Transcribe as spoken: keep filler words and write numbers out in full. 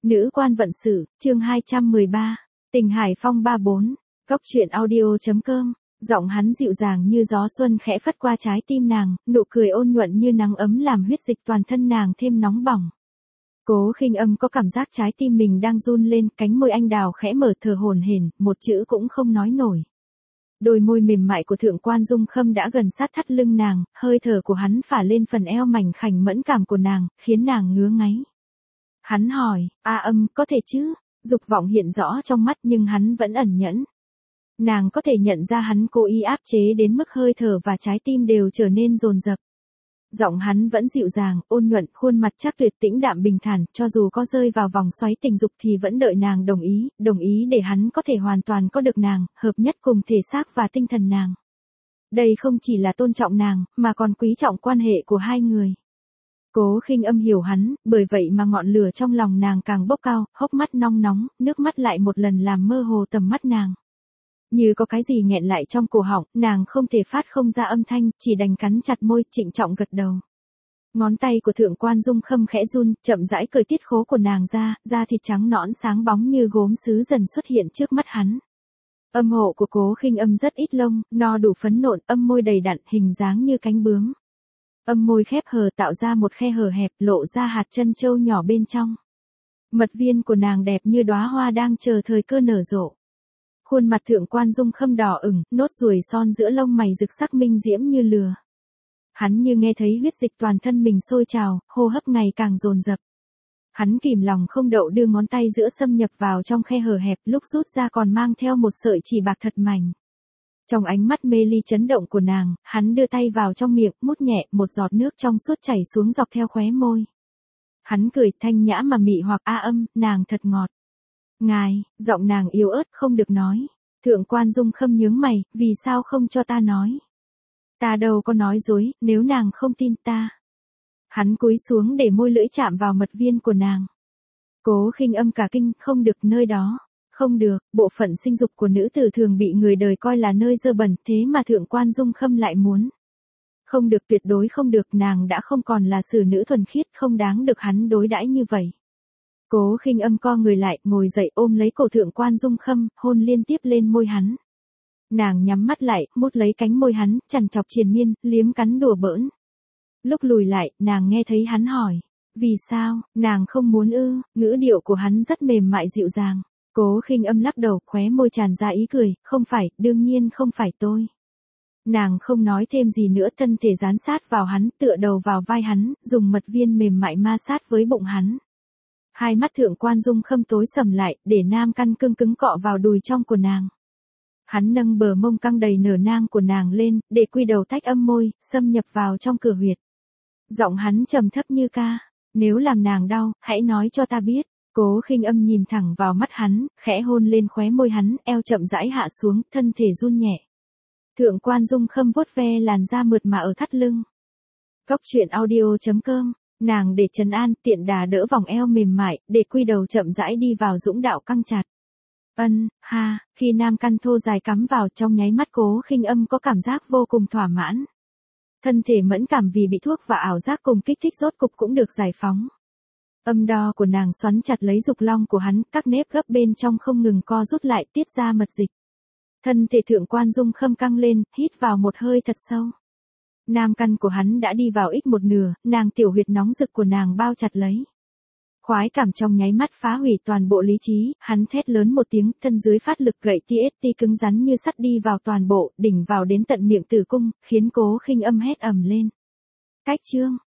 Nữ quan vận sự, chương hai trăm mười ba, Tình Hải Phong ba bốn, Cốc truyện audio.com, giọng hắn dịu dàng như gió xuân khẽ phất qua trái tim nàng, nụ cười ôn nhuận như nắng ấm làm huyết dịch toàn thân nàng thêm nóng bỏng. Cố Khinh Âm có cảm giác trái tim mình đang run lên, cánh môi anh đào khẽ mở thở hổn hển, một chữ cũng không nói nổi. Đôi môi mềm mại của Thượng Quan Dung Khâm đã gần sát thắt lưng nàng, hơi thở của hắn phả lên phần eo mảnh khảnh mẫn cảm của nàng, khiến nàng ngứa ngáy. Hắn hỏi, A Âm, có thể chứ? Dục vọng hiện rõ trong mắt nhưng hắn vẫn ẩn nhẫn. Nàng có thể nhận ra hắn cố ý áp chế đến mức hơi thở và trái tim đều trở nên dồn dập. Giọng hắn vẫn dịu dàng, ôn nhuận, khuôn mặt chắc tuyệt tĩnh đạm bình thản, cho dù có rơi vào vòng xoáy tình dục thì vẫn đợi nàng đồng ý, đồng ý để hắn có thể hoàn toàn có được nàng, hợp nhất cùng thể xác và tinh thần nàng. Đây không chỉ là tôn trọng nàng, mà còn quý trọng quan hệ của hai người. Cố Khinh Âm hiểu hắn, bởi vậy mà ngọn lửa trong lòng nàng càng bốc cao, hốc mắt nong nóng, nước mắt lại một lần làm mơ hồ tầm mắt nàng. Như có cái gì nghẹn lại trong cổ họng, nàng không thể phát không ra âm thanh, chỉ đành cắn chặt môi, trịnh trọng gật đầu. Ngón tay của Thượng Quan Dung Khâm khẽ run, chậm rãi cởi tiết khố của nàng ra, da thịt trắng nõn sáng bóng như gốm sứ dần xuất hiện trước mắt hắn. Âm hộ của Cố Khinh Âm rất ít lông, no đủ phấn nộn, âm môi đầy đặn, hình dáng như cánh bướm. Âm môi khép hờ tạo ra một khe hở hẹp, lộ ra hạt chân châu nhỏ bên trong. Mật viên của nàng đẹp như đóa hoa đang chờ thời cơ nở rộ. Khuôn mặt Thượng Quan Dung Khâm đỏ ửng, nốt ruồi son giữa lông mày rực sắc minh diễm như lửa. Hắn như nghe thấy huyết dịch toàn thân mình sôi trào, hô hấp ngày càng dồn dập. Hắn kìm lòng không đậu đưa ngón tay giữa xâm nhập vào trong khe hở hẹp, lúc rút ra còn mang theo một sợi chỉ bạc thật mảnh. Trong ánh mắt mê ly chấn động của nàng, hắn đưa tay vào trong miệng, mút nhẹ, một giọt nước trong suốt chảy xuống dọc theo khóe môi. Hắn cười thanh nhã mà mị hoặc A Âm, nàng thật ngọt. Ngài, giọng nàng yếu ớt không được nói. Thượng Quan Dung Khâm nhướng mày, vì sao không cho ta nói? Ta đâu có nói dối, nếu nàng không tin ta. Hắn cúi xuống để môi lưỡi chạm vào mật viên của nàng. Cố Khinh Âm cả kinh, không được nơi đó. Không được, bộ phận sinh dục của nữ tử thường bị người đời coi là nơi dơ bẩn, thế mà Thượng Quan Dung Khâm lại muốn. Không được, tuyệt đối không được, nàng đã không còn là xử nữ thuần khiết, không đáng được hắn đối đãi như vậy. Cố Khinh Âm co người lại, ngồi dậy ôm lấy cổ Thượng Quan Dung Khâm, hôn liên tiếp lên môi hắn. Nàng nhắm mắt lại, mút lấy cánh môi hắn, chằn chọc triền miên, liếm cắn đùa bỡn. Lúc lùi lại, nàng nghe thấy hắn hỏi, vì sao, nàng không muốn ư? Ngữ điệu của hắn rất mềm mại dịu dàng. Cố Khinh Âm lắc đầu, khóe môi tràn ra ý cười, không phải, đương nhiên không phải tôi. Nàng không nói thêm gì nữa, thân thể dán sát vào hắn, tựa đầu vào vai hắn, dùng mật viên mềm mại ma sát với bụng hắn. Hai mắt Thượng Quan Dung Khâm tối sầm lại, để nam căn cưng cứng cọ vào đùi trong của nàng. Hắn nâng bờ mông căng đầy nở nang của nàng lên, để quy đầu tách âm môi, xâm nhập vào trong cửa huyệt. Giọng hắn trầm thấp như ca, nếu làm nàng đau, hãy nói cho ta biết. Cố Khinh Âm nhìn thẳng vào mắt hắn, khẽ hôn lên khóe môi hắn, eo chậm rãi hạ xuống, thân thể run nhẹ. Thượng Quan Dung Khâm vuốt ve làn da mượt mà ở thắt lưng. Cốc truyện audio.com, nàng để trấn an, tiện đà đỡ vòng eo mềm mại, để quy đầu chậm rãi đi vào dũng đạo căng chặt. Ân, ha, khi nam căn thô dài cắm vào, trong nháy mắt Cố Khinh Âm có cảm giác vô cùng thỏa mãn. Thân thể mẫn cảm vì bị thuốc và ảo giác cùng kích thích rốt cục cũng được giải phóng. Âm đo của nàng xoắn chặt lấy dục long của hắn, các nếp gấp bên trong không ngừng co rút lại, tiết ra mật dịch. Thân thể Thượng Quan Dung Khâm căng lên, hít vào một hơi thật sâu. Nam căn của hắn đã đi vào ít một nửa, nàng tiểu huyệt nóng rực của nàng bao chặt lấy. Khoái cảm trong nháy mắt phá hủy toàn bộ lý trí, hắn thét lớn một tiếng, thân dưới phát lực gậy tê ét tê cứng rắn như sắt đi vào toàn bộ, đỉnh vào đến tận miệng tử cung, khiến Cố Khinh Âm hét ầm lên. Cách chương